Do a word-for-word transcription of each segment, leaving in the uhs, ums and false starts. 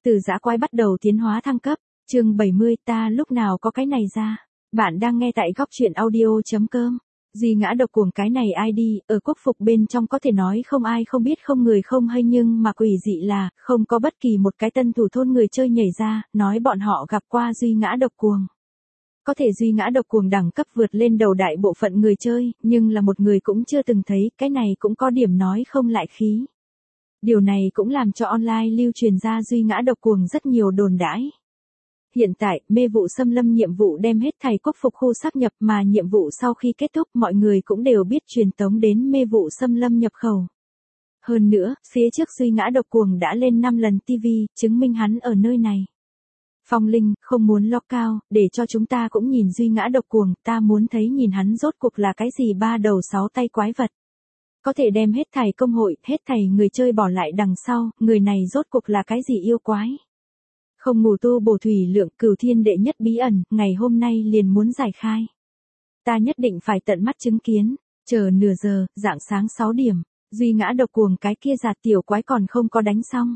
Từ dã quái bắt đầu tiến hóa thăng cấp, chương bảy mươi, ta lúc nào có cái này ra. Bạn đang nghe tại góc truyện audio.com. Duy ngã độc cuồng cái này ai đi, ở quốc phục bên trong có thể nói không ai không biết không người không hay, nhưng mà quỷ dị là, không có bất kỳ một cái tân thủ thôn người chơi nhảy ra, nói bọn họ gặp qua duy ngã độc cuồng. Có thể duy ngã độc cuồng đẳng cấp vượt lên đầu đại bộ phận người chơi, nhưng là một người cũng chưa từng thấy, cái này cũng có điểm nói không lại khí. Điều này cũng làm cho online lưu truyền ra duy ngã độc cuồng rất nhiều đồn đãi. Hiện tại, mê vụ xâm lâm nhiệm vụ đem hết thảy quốc phục khu xác nhập, mà nhiệm vụ sau khi kết thúc mọi người cũng đều biết truyền tống đến mê vụ xâm lâm nhập khẩu. Hơn nữa, phía trước duy ngã độc cuồng đã lên năm lần ti vi, chứng minh hắn ở nơi này. Phong Linh, không muốn lo cao, để cho chúng ta cũng nhìn duy ngã độc cuồng, ta muốn thấy nhìn hắn rốt cuộc là cái gì ba đầu sáu tay quái vật. Có thể đem hết thảy công hội, hết thảy người chơi bỏ lại đằng sau, người này rốt cuộc là cái gì yêu quái. Không ngủ tu bổ thủy lượng, cửu thiên đệ nhất bí ẩn, ngày hôm nay liền muốn giải khai. Ta nhất định phải tận mắt chứng kiến, chờ nửa giờ, rạng sáng sáu điểm, duy ngã độc cuồng cái kia giạt tiểu quái còn không có đánh xong.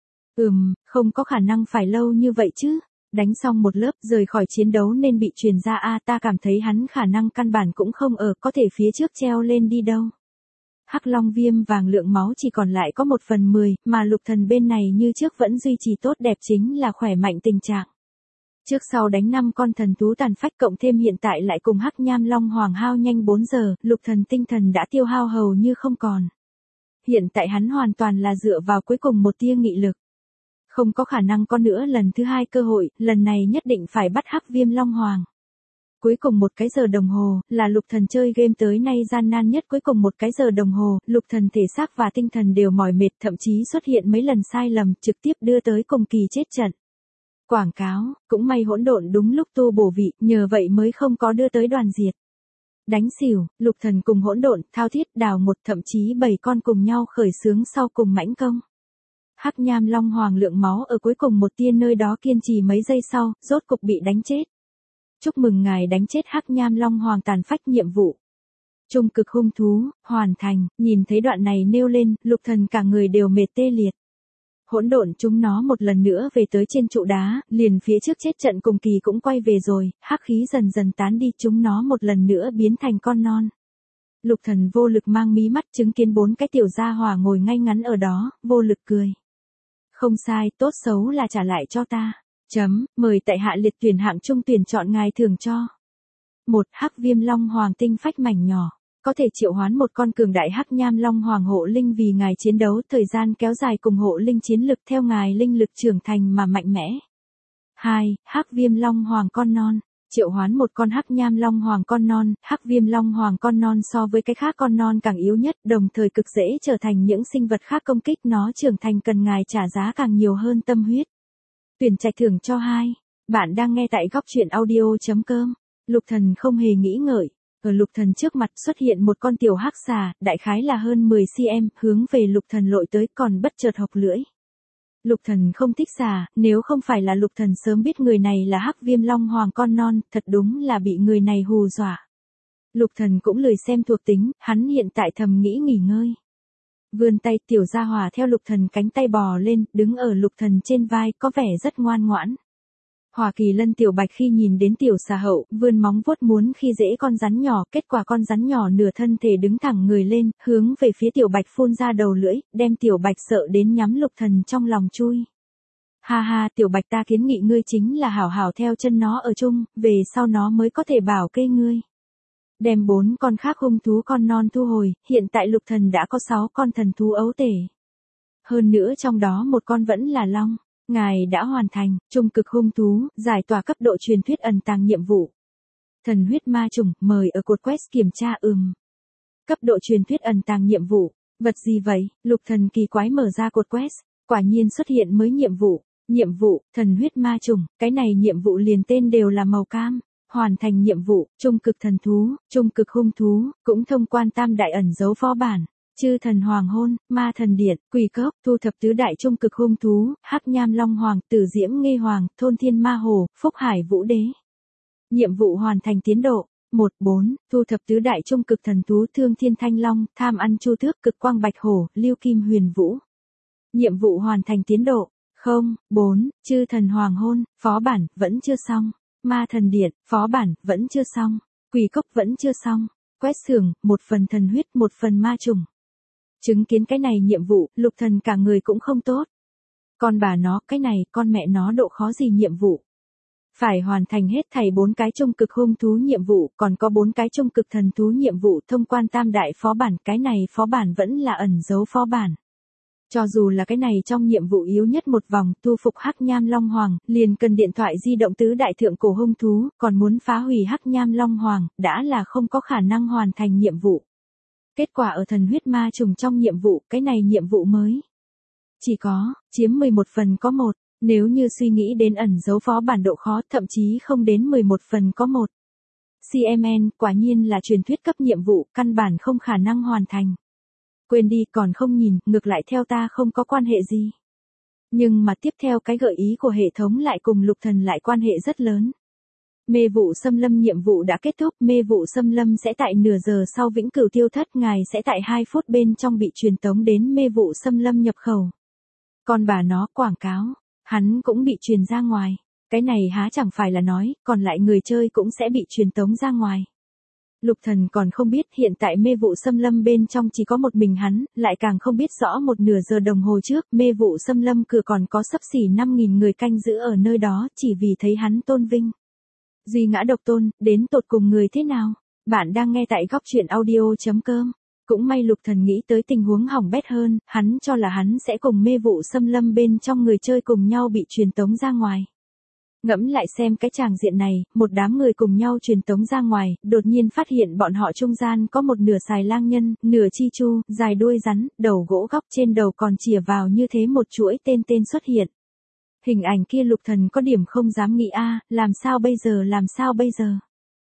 Ừm, không có khả năng phải lâu như vậy chứ. Đánh xong một lớp rời khỏi chiến đấu nên bị truyền ra a, ta cảm thấy hắn khả năng căn bản cũng không ở, có thể phía trước treo lên đi đâu. Hắc Long viêm vàng lượng máu chỉ còn lại có một phần mười, mà lục thần bên này như trước vẫn duy trì tốt đẹp, chính là khỏe mạnh tình trạng. Trước sau đánh năm con thần thú tàn phách cộng thêm hiện tại lại cùng Hắc Nham Long Hoàng hao nhanh bốn giờ, lục thần tinh thần đã tiêu hao hầu như không còn. Hiện tại hắn hoàn toàn là dựa vào cuối cùng một tia nghị lực. Không có khả năng có nữa lần thứ hai cơ hội, lần này nhất định phải bắt Hắc Viêm Long Hoàng. Cuối cùng một cái giờ đồng hồ, là lục thần chơi game tới nay gian nan nhất, cuối cùng một cái giờ đồng hồ, lục thần thể xác và tinh thần đều mỏi mệt, thậm chí xuất hiện mấy lần sai lầm, trực tiếp đưa tới cùng kỳ chết trận. Quảng cáo, cũng may hỗn độn đúng lúc tu bổ vị, nhờ vậy mới không có đưa tới đoàn diệt. Đánh xỉu, lục thần cùng hỗn độn, thao thiết, đào một, thậm chí bảy con cùng nhau khởi xướng sau cùng mãnh công. Hắc Nham Long Hoàng lượng máu ở cuối cùng một tia nơi đó kiên trì mấy giây sau, rốt cục bị đánh chết. Chúc mừng ngài đánh chết Hắc Nham Long Hoàng tàn phách nhiệm vụ. Trung cực hung thú, hoàn thành, nhìn thấy đoạn này nêu lên, lục thần cả người đều mệt tê liệt. Hỗn độn chúng nó một lần nữa về tới trên trụ đá, liền phía trước chết trận cùng kỳ cũng quay về rồi, hắc khí dần dần tán đi, chúng nó một lần nữa biến thành con non. Lục thần vô lực mang mí mắt chứng kiến bốn cái tiểu gia hỏa ngồi ngay ngắn ở đó, vô lực cười. Không sai, tốt xấu là trả lại cho ta. Chấm, mời tại hạ liệt tuyển hạng trung tuyển chọn ngài thường cho. Một, Hắc Viêm Long Hoàng tinh phách mảnh nhỏ. Có thể triệu hoán một con cường đại Hắc Nham Long Hoàng hộ linh vì ngài chiến đấu, thời gian kéo dài cùng hộ linh chiến lực theo ngài linh lực trưởng thành mà mạnh mẽ. Hai, Hắc Viêm Long Hoàng con non. Triệu hoán một con Hắc Nham Long Hoàng con non, Hắc Viêm Long Hoàng con non so với cái khác con non càng yếu nhất, đồng thời cực dễ trở thành những sinh vật khác công kích, nó trưởng thành cần ngài trả giá càng nhiều hơn tâm huyết. Tuyển trạch thưởng cho hai. Bạn đang nghe tại góc truyện audio.com. Lục thần không hề nghĩ ngợi. Ở lục thần trước mặt xuất hiện một con tiểu hắc xà, đại khái là hơn mười xăng-ti-mét, hướng về lục thần lội tới, còn bất chợt hộc lưỡi. Lục thần không thích xà, nếu không phải là lục thần sớm biết người này là Hắc Viêm Long Hoàng con non, thật đúng là bị người này hù dọa. Lục thần cũng lười xem thuộc tính, hắn hiện tại thầm nghĩ nghỉ ngơi. Vươn tay, tiểu gia hỏa theo lục thần cánh tay bò lên, đứng ở lục thần trên vai, có vẻ rất ngoan ngoãn. Hỏa Kỳ Lân tiểu bạch khi nhìn đến tiểu xà hậu, vươn móng vuốt muốn khi dễ con rắn nhỏ, kết quả con rắn nhỏ nửa thân thể đứng thẳng người lên, hướng về phía tiểu bạch phun ra đầu lưỡi, đem tiểu bạch sợ đến nhắm lục thần trong lòng chui. Ha ha, tiểu bạch, ta kiến nghị ngươi chính là hảo hảo theo chân nó ở chung, về sau nó mới có thể bảo kê ngươi. Đem bốn con khác hung thú con non thu hồi, hiện tại lục thần đã có sáu con thần thú ấu tể. Hơn nữa trong đó một con vẫn là long. Ngài đã hoàn thành, trung cực hung thú, giải tỏa cấp độ truyền thuyết ẩn tàng nhiệm vụ. Thần huyết ma trùng, mời ở cột quest kiểm tra ừm. Cấp độ truyền thuyết ẩn tàng nhiệm vụ, vật gì vậy? Lục thần kỳ quái mở ra cột quest, quả nhiên xuất hiện mới nhiệm vụ. Nhiệm vụ, thần huyết ma trùng, cái này nhiệm vụ liền tên đều là màu cam. Hoàn thành nhiệm vụ, trung cực thần thú, trung cực hung thú, cũng thông quan tam đại ẩn dấu phó bản. Chư thần hoàng hôn, ma thần điện, quỷ cốc, thu thập tứ đại trung cực hung thú, Hắc Nham Long Hoàng, Tử Diễm Nghê Hoàng, Thôn Thiên Ma Hồ, Phúc Hải Vũ Đế. Nhiệm vụ hoàn thành tiến độ. một bốn, thu thập tứ đại trung cực thần thú Thương Thiên Thanh Long, Tham Ăn Chu Tước, Cực Quang Bạch Hổ, Lưu Kim Huyền Vũ. Nhiệm vụ hoàn thành tiến độ. Không, bốn, chư thần hoàng hôn, phó bản, vẫn chưa xong. Ma thần điện, phó bản, vẫn chưa xong. Quỷ cốc vẫn chưa xong. Quét xưởng, một phần thần huyết, một phần ma trùng. Chứng kiến cái này nhiệm vụ, Lục Thần cả người cũng không tốt. Con bà nó, cái này, con mẹ nó độ khó gì nhiệm vụ. Phải hoàn thành hết thảy bốn cái trung cực hung thú nhiệm vụ, còn có bốn cái trung cực thần thú nhiệm vụ thông quan tam đại phó bản, cái này phó bản vẫn là ẩn dấu phó bản. Cho dù là cái này trong nhiệm vụ yếu nhất một vòng, thu phục Hắc Nham Long Hoàng, liền cần điện thoại di động tứ đại thượng cổ hung thú, còn muốn phá hủy Hắc Nham Long Hoàng, đã là không có khả năng hoàn thành nhiệm vụ. Kết quả ở thần huyết ma trùng trong nhiệm vụ, cái này nhiệm vụ mới. Chỉ có, chiếm mười một phần có một, nếu như suy nghĩ đến ẩn dấu phó bản độ khó, thậm chí không đến mười một phần có một. xê em en, quả nhiên là truyền thuyết cấp nhiệm vụ, căn bản không khả năng hoàn thành. Quên đi, còn không nhìn, ngược lại theo ta không có quan hệ gì. Nhưng mà tiếp theo cái gợi ý của hệ thống lại cùng Lục Thần lại quan hệ rất lớn. Mê vụ xâm lâm nhiệm vụ đã kết thúc, mê vụ xâm lâm sẽ tại nửa giờ sau vĩnh cửu tiêu thất, ngài sẽ tại hai phút bên trong bị truyền tống đến mê vụ xâm lâm nhập khẩu. Còn bà nó quảng cáo, hắn cũng bị truyền ra ngoài. Cái này há chẳng phải là nói, còn lại người chơi cũng sẽ bị truyền tống ra ngoài. Lục Thần còn không biết hiện tại mê vụ xâm lâm bên trong chỉ có một mình hắn, lại càng không biết rõ một nửa giờ đồng hồ trước mê vụ xâm lâm cửa còn có xấp xỉ năm nghìn người canh giữ ở nơi đó chỉ vì thấy hắn tôn vinh. Duy ngã độc tôn, đến tột cùng người thế nào? Bạn đang nghe tại góc truyện audio chấm com. Cũng may Lục Thần nghĩ tới tình huống hỏng bét hơn, hắn cho là hắn sẽ cùng mê vụ xâm lâm bên trong người chơi cùng nhau bị truyền tống ra ngoài. Ngẫm lại xem cái tràng diện này, một đám người cùng nhau truyền tống ra ngoài, đột nhiên phát hiện bọn họ trung gian có một nửa xài lang nhân, nửa chi chu, dài đuôi rắn, đầu gỗ góc trên đầu còn chìa vào như thế một chuỗi tên tên xuất hiện. Hình ảnh kia Lục Thần có điểm không dám nghĩ a, làm sao bây giờ làm sao bây giờ.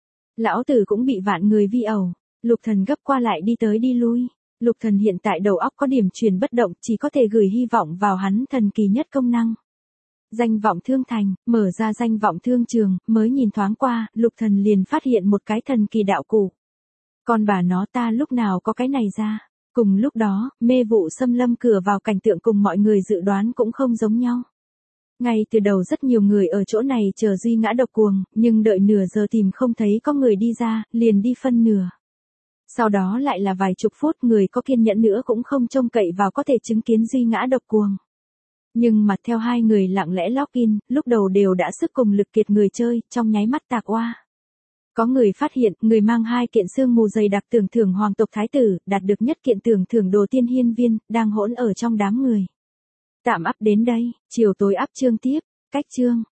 Lão tử cũng bị vạn người vi ẩu, Lục Thần gấp qua lại đi tới đi lui. Lục Thần hiện tại đầu óc có điểm truyền bất động, chỉ có thể gửi hy vọng vào hắn thần kỳ nhất công năng. Danh vọng thương thành, mở ra danh vọng thương trường, mới nhìn thoáng qua, Lục Thần liền phát hiện một cái thần kỳ đạo cụ. Con bà nó ta lúc nào có cái này ra. Cùng lúc đó, mê vụ xâm lâm cửa vào cảnh tượng cùng mọi người dự đoán cũng không giống nhau. Ngay từ đầu rất nhiều người ở chỗ này chờ Duy ngã độc cuồng, nhưng đợi nửa giờ tìm không thấy có người đi ra, liền đi phân nửa. Sau đó lại là vài chục phút, người có kiên nhẫn nữa cũng không trông cậy vào có thể chứng kiến Duy ngã độc cuồng. Nhưng mà theo hai người lặng lẽ login, lúc đầu đều đã sức cùng lực kiệt người chơi, trong nháy mắt tạc oa. Có người phát hiện, người mang hai kiện xương mù dày đặc tưởng thưởng hoàng tộc thái tử, đạt được nhất kiện tưởng thưởng đồ tiên hiên viên, đang hỗn ở trong đám người. Tạm up đến đây, chiều tối up chương tiếp, cách chương.